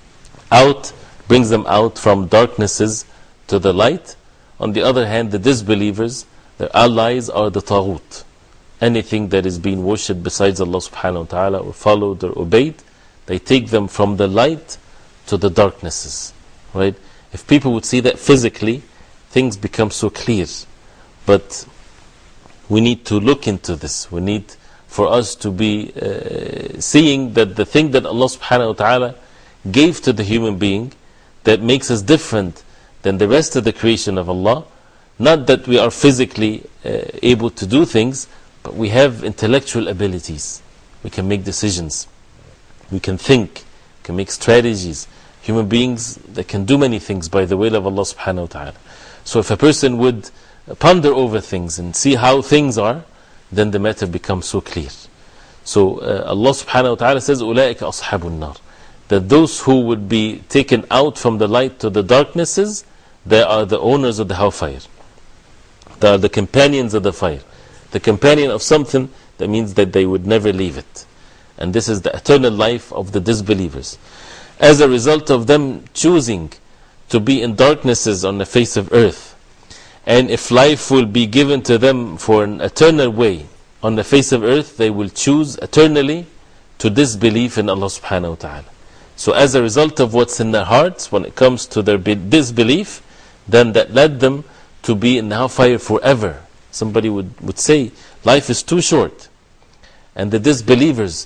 out, brings them out from darknesses to the light. On the other hand, the disbelievers, their allies are the taghut. Anything that is being worshipped besides Allah subhanahu wa ta'ala or followed or obeyed, they take them from the light to the darknesses. Right? If people would see that physically, things become so clear. But we need to look into this. We need for us to be uh, seeing that the thing that Allah subhanahu wa ta'ala gave to the human being that makes us different than the rest of the creation of Allah, not that we are physically uh, able to do things, but we have intellectual abilities. We can make decisions. We can think. We can make strategies. Human beings that can do many things by the will of Allah subhanahu wa ta'ala. So if a person would ponder over things and see how things are, then the matter becomes so clear. So uh, Allah subhanahu wa ta'ala says, أُولَٰئِكَ أَصْحَابُ النَّارِ. That those who would be taken out from the light to the darknesses, they are the owners of the hellfire. They are the companions of the fire. The companion of something, that means that they would never leave it. And this is the eternal life of the disbelievers. As a result of them choosing to be in darknesses on the face of earth, and if life will be given to them for an eternal way on the face of earth, they will choose eternally to disbelieve in Allah subhanahu wa ta'ala. So as a result of what's in their hearts when it comes to their disbelief, then that led them to be in the hellfire forever. Somebody would, would say, life is too short. And the disbelievers,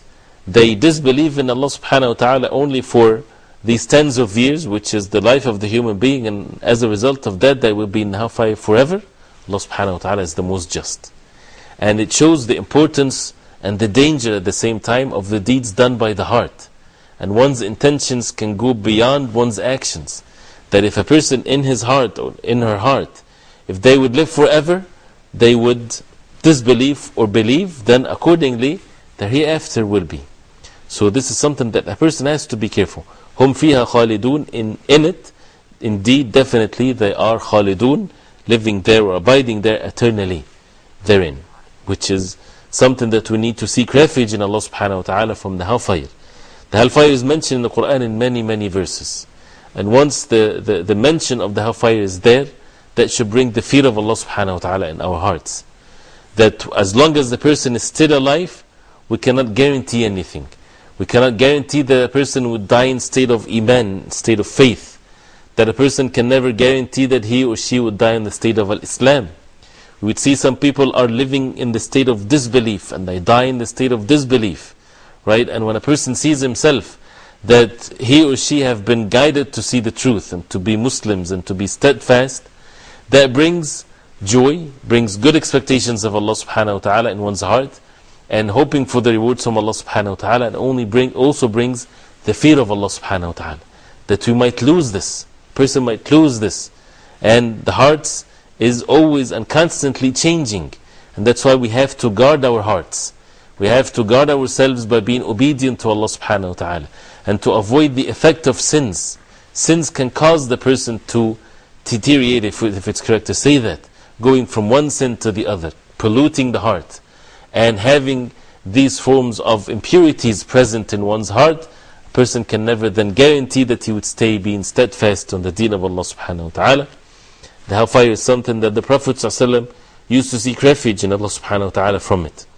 they disbelieve in Allah subhanahu wa ta'ala only for these tens of years, which is the life of the human being, and as a result of that they will be in hellfire forever, Allah subhanahu wa ta'ala is the most just. And it shows the importance and the danger at the same time of the deeds done by the heart. And one's intentions can go beyond one's actions. That if a person in his heart or in her heart, if they would live forever, they would disbelieve or believe, then accordingly the hereafter will be. So this is something that a person has to be careful. Hum fiha khalidun, in, in it, indeed, definitely they are khalidun, living there or abiding there eternally therein. Which is something that we need to seek refuge in Allah subhanahu wa ta'ala from the hellfire. The hellfire is mentioned in the Quran in many, many verses. And once the, the, the mention of the hellfire is there, that should bring the fear of Allah subhanahu wa ta'ala in our hearts. That as long as the person is still alive, we cannot guarantee anything. We cannot guarantee that a person would die in state of iman, state of faith. That a person can never guarantee that he or she would die in the state of al-Islam. We would see some people are living in the state of disbelief, and they die in the state of disbelief. Right? And when a person sees himself that he or she have been guided to see the truth and to be Muslims and to be steadfast, that brings joy, brings good expectations of Allah subhanahu wa ta'ala in one's heart, and hoping for the rewards from Allah subhanahu wa ta'ala, and only bring, also brings the fear of Allah subhanahu wa ta'ala. That we might lose this, person might lose this, and the hearts is always and constantly changing, and that's why we have to guard our hearts. We have to guard ourselves by being obedient to Allah subhanahu wa ta'ala, and to avoid the effect of sins. Sins can cause the person to deteriorate, if, if it's correct to say that, going from one sin to the other, polluting the heart, and having these forms of impurities present in one's heart. A person can never then guarantee that he would stay being steadfast on the deen of Allah subhanahu wa ta'ala. The hellfire is something that the Prophet ﷺ used to seek refuge in Allah subhanahu wa ta'ala from it,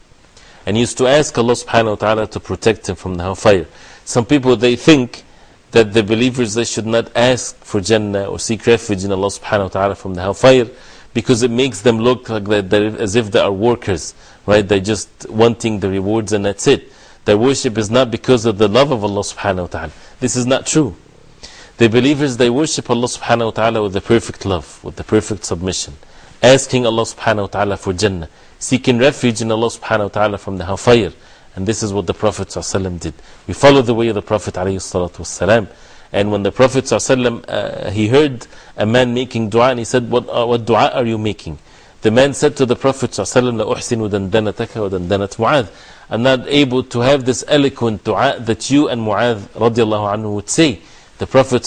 and used to ask Allah subhanahu wa ta'ala to protect him from the hellfire. Some people, they think that the believers, they should not ask for Jannah or seek refuge in Allah subhanahu wa ta'ala from the hellfire, because it makes them look like that, as if they are workers, right? They're just wanting the rewards and that's it. Their worship is not because of the love of Allah subhanahu wa ta'ala. This is not true. The believers, they worship Allah subhanahu wa ta'ala with the perfect love, with the perfect submission, asking Allah subhanahu wa ta'ala for Jannah, seeking refuge in Allah subhanahu wa ta'ala from the hellfire. And this is what the Prophet ﷺ did. We follow the way of the Prophet ﷺ. And when the Prophet ﷺ, uh, he heard a man making dua, and he said, what, uh, what dua are you making? The man said to the Prophet ﷺ, La uhsinu dandanataka wa dandanat Mu'adh. I'm not able to have this eloquent dua that you and Mu'adh radiallahu anhu would say. The Prophet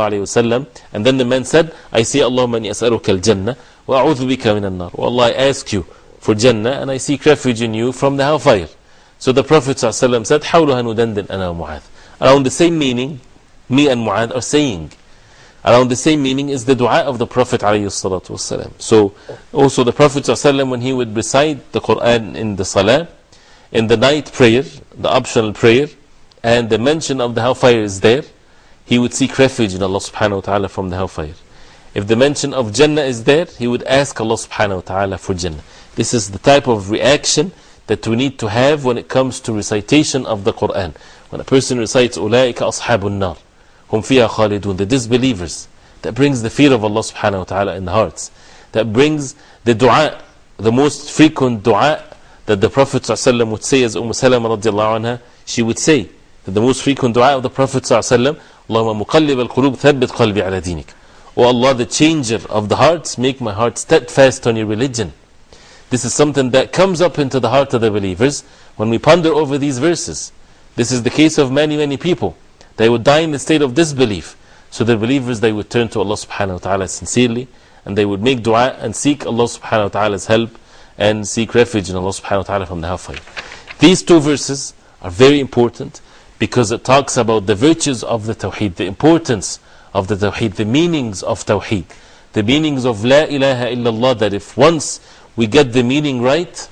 ﷺ, and then the man said, I say, Allahumma ni as'aluka al-jannah wa a'udhu bika min al-nar. Oh Allah, I ask you for Jannah and I seek refuge in you from the hellfire. So the Prophet ﷺ said, Hawluha nudandin ana wa Mu'adh. Around the same meaning, me and Mu'adh are saying. Around the same meaning is the dua of the Prophet ﷺ. So also the Prophet ﷺ, when he would recite the Quran in the Salah, in the night prayer, the optional prayer, and the mention of the hellfire is there, he would seek refuge in Allah subhanahu wa ta'ala from the hellfire. If the mention of Jannah is there, he would ask Allah subhanahu wa ta'ala for Jannah. This is the type of reaction that we need to have when it comes to recitation of the Quran. When a person recites, أُولَٰئِكَ أَصْحَابُ النَّارِ هُمْ فِيهَا خَالِدُونَ, the disbelievers, that brings the fear of Allah subhanahu wa ta'ala in the hearts. That brings the dua, the most frequent dua that the Prophet ﷺ would say, as Umm Salama radiallahu anha, she would say, that the most frequent dua of the Prophet ﷺ, Allahumma muqallib al-qulub thabbit qalbi ala dinik. O Allah, the changer of the hearts, make my heart steadfast on your religion. This is something that comes up into the heart of the believers when we ponder over these verses. This is the case of many, many people. They would die in the state of disbelief. So the believers, they would turn to Allah subhanahu wa ta'ala sincerely, and they would make dua and seek Allah subhanahu wa ta'ala's help and seek refuge in Allah subhanahu wa ta'ala from the hellfire. These two verses are very important because it talks about the virtues of the Tawheed, the importance of the Tawheed, the meanings of Tawheed, the meanings of La ilaha illallah, that if once we get the meaning right,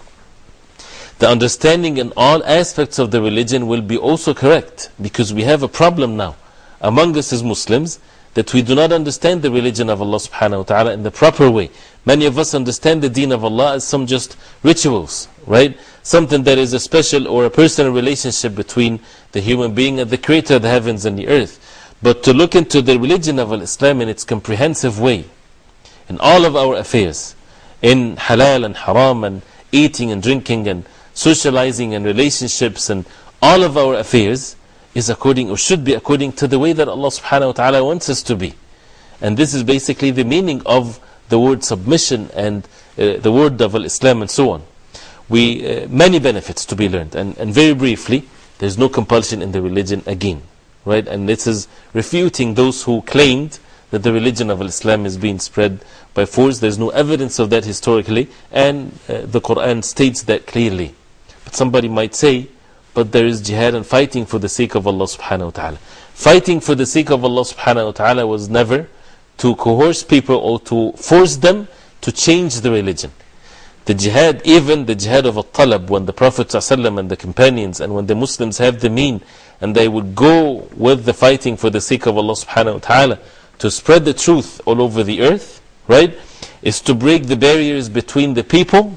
the understanding in all aspects of the religion will be also correct. Because we have a problem now among us as Muslims, that we do not understand the religion of Allah subhanahu wa ta'ala in the proper way. Many of us understand the deen of Allah as some just rituals, right? Something that is a special or a personal relationship between the human being and the creator of the heavens and the earth. But to look into the religion of Islam in its comprehensive way, in all of our affairs, in halal and haram and eating and drinking and socializing and relationships and all of our affairs, is according or should be according to the way that Allah subhanahu wa ta'ala wants us to be. And this is basically the meaning of the word submission and uh, the word of Islam and so on. We, uh, many benefits to be learned, and, and very briefly, there's no compulsion in the religion again, right? And this is refuting those who claimed that the religion of Islam is being spread by force. There's no evidence of that historically, and uh, the Quran states that clearly. But somebody might say, but there is jihad and fighting for the sake of Allah subhanahu wa ta'ala. Fighting for the sake of Allah subhanahu wa ta'ala was never to coerce people or to force them to change the religion. The jihad, even the jihad of al-talab, when the Prophet ﷺ and the companions and when the Muslims have the mean and they would go with the fighting for the sake of Allah subhanahu wa ta'ala to spread the truth all over the earth, right, is to break the barriers between the people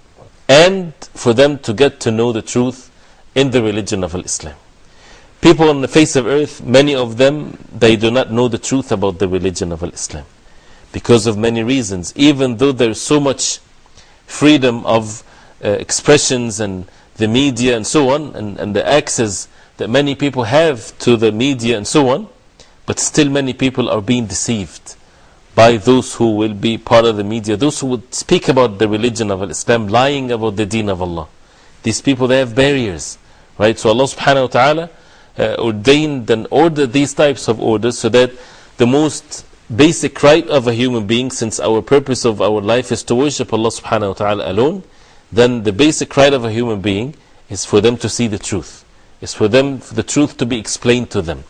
and for them to get to know the truth in the religion of Islam. People on the face of earth, many of them, they do not know the truth about the religion of Islam because of many reasons. Even though there is so much freedom of uh, expressions and the media and so on, and, and the access that many people have to the media and so on, but still many people are being deceived by those who will be part of the media, those who would speak about the religion of Islam, lying about the deen of Allah. These people, they have barriers, right? So Allah subhanahu wa ta'ala uh, ordained and ordered these types of orders so that the most basic right of a human being, since our purpose of our life is to worship Allah subhanahu wa ta'ala alone, then the basic right of a human being is for them to see the truth. It's for them, for the truth to be explained to them.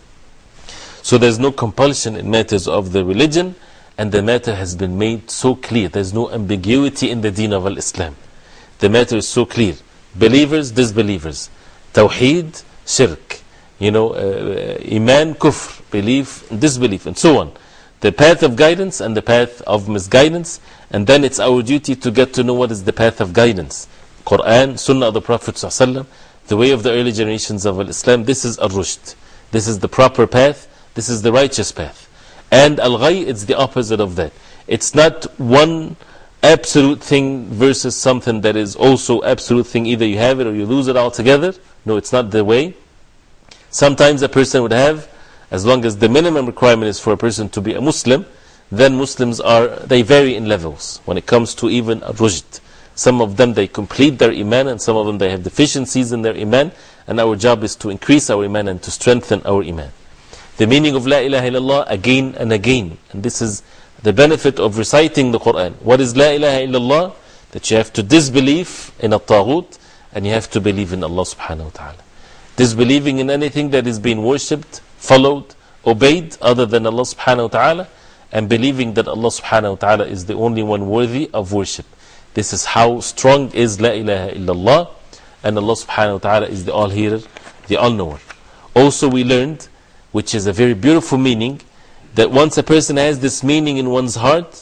So there's no compulsion in matters of the religion, and the matter has been made so clear. There's no ambiguity in the deen of Islam. The matter is so clear. Believers, disbelievers. Tawheed, shirk. You know, uh, Iman, kufr, belief, disbelief, and so on. The path of guidance and the path of misguidance, and then it's our duty to get to know what is the path of guidance. Quran, Sunnah of the Prophet ﷺ, the way of the early generations of Islam. This is al-rushd. This is the proper path. This is the righteous path. And al-ghay, it's the opposite of that. It's not one absolute thing versus something that is also absolute thing. Either you have it or you lose it altogether. No, it's not the way. Sometimes a person would have, as long as the minimum requirement is for a person to be a Muslim, then Muslims are, they vary in levels when it comes to even rushd. Some of them, they complete their Iman, and some of them, they have deficiencies in their Iman, and our job is to increase our Iman and to strengthen our Iman. The meaning of La ilaha illallah again and again, and this is the benefit of reciting the Quran. What is La ilaha illallah? That you have to disbelieve in a taghut, and you have to believe in Allah subhanahu wa ta'ala. Disbelieving in anything that is being worshipped, followed, obeyed other than Allah subhanahu wa ta'ala, and believing that Allah subhanahu wa ta'ala is the only one worthy of worship. This is how strong is La ilaha illallah, and Allah subhanahu wa ta'ala is the all-hearer, the all-knower. Also we learned, which is a very beautiful meaning, that once a person has this meaning in one's heart,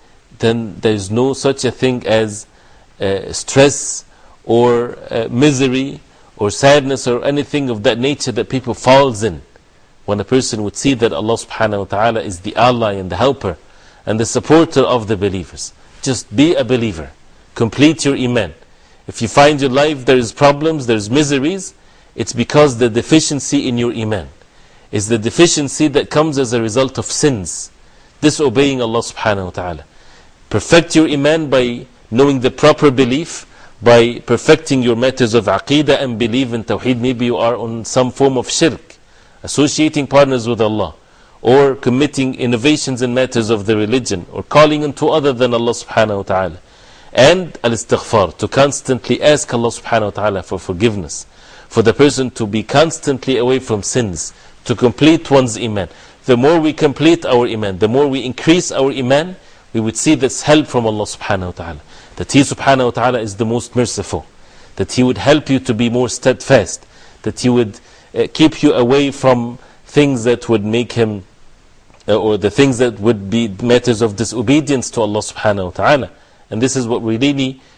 then there is no such a thing as uh, stress or uh, misery or sadness or anything of that nature that people falls in. When a person would see that Allah subhanahu wa ta'ala is the ally and the helper and the supporter of the believers. Just be a believer. Complete your Iman. If you find your life there is problems, there is miseries, it's because the deficiency in your Iman is the deficiency that comes as a result of sins, disobeying Allah subhanahu wa ta'ala. Perfect your Iman by knowing the proper belief, by perfecting your matters of aqeedah and belief in tawheed. Maybe you are on some form of shirk, associating partners with Allah, or committing innovations in matters of the religion, or calling unto other than Allah subhanahu wa ta'ala. And al-istighfar, to constantly ask Allah subhanahu wa ta'ala for forgiveness, for the person to be constantly away from sins, to complete one's Iman. The more we complete our Iman, the more we increase our Iman, we would see this help from Allah subhanahu wa ta'ala. That He subhanahu wa ta'ala is the most merciful, that He would help you to be more steadfast, that He would uh, keep you away from things that would make Him, uh, or the things that would be matters of disobedience to Allah subhanahu wa ta'ala. And this is what we really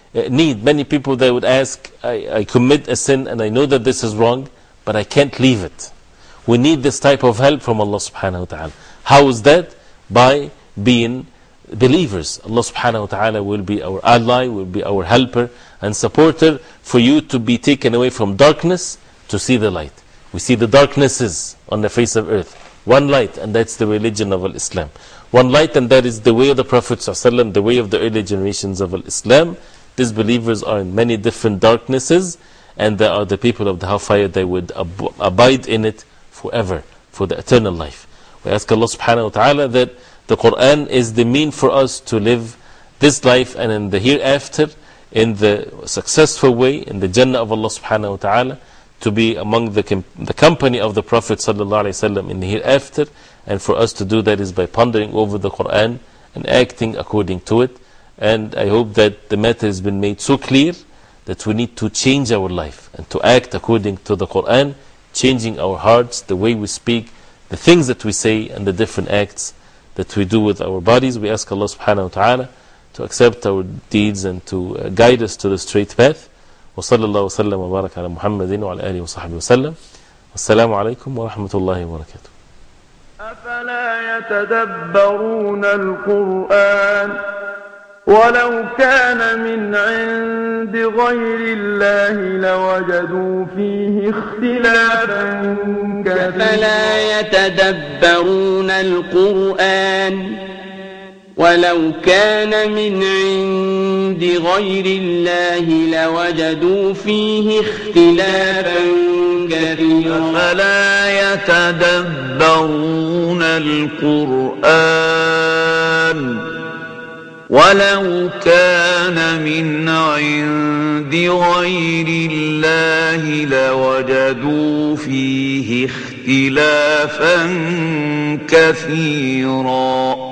uh, need. Many people, they would ask, I, I commit a sin and I know that this is wrong, but I can't leave it. We need this type of help from Allah subhanahu wa ta'ala. How is that? By being believers. Allah subhanahu wa ta'ala will be our ally, will be our helper and supporter for you to be taken away from darkness to see the light. We see the darknesses on the face of earth. One light, and that's the religion of Islam. One light, and that is the way of the Prophet ﷺ, the way of the early generations of Islam. These believers are in many different darknesses, and they are the people of the hellfire. They would ab abide in it forever, for the eternal life. We ask Allah subhanahu wa ta'ala that the Quran is the mean for us to live this life and in the hereafter in the successful way, in the Jannah of Allah subhanahu wa ta'ala, to be among the, com the company of the Prophet sallallahu alayhi wa sallam in the hereafter. And for us to do that is by pondering over the Quran and acting according to it. And I hope that the matter has been made so clear that we need to change our life and to act according to the Quran, changing our hearts, the way we speak, the things that we say, and the different acts that we do with our bodies. We ask Allah subhanahu wa ta'ala to accept our deeds and to uh, guide us to the straight path. وصلى الله وسلم وبارك على محمد وعلى آله وصحبه وسلم. والسلام عليكم ورحمة الله وبركاته. أفلا يتدبرون القرآن ولو كان من عند غير الله لوجدوا فيه اختلافا كثيرا. أفلا يتدبرون القرآن ولو كان من عند غير الله لوجدوا فيه اختلافا كثيرا. أفلا يتدبرون القرآن ولو كان من عند غير الله لوجدوا فيه اختلافا كثيرا.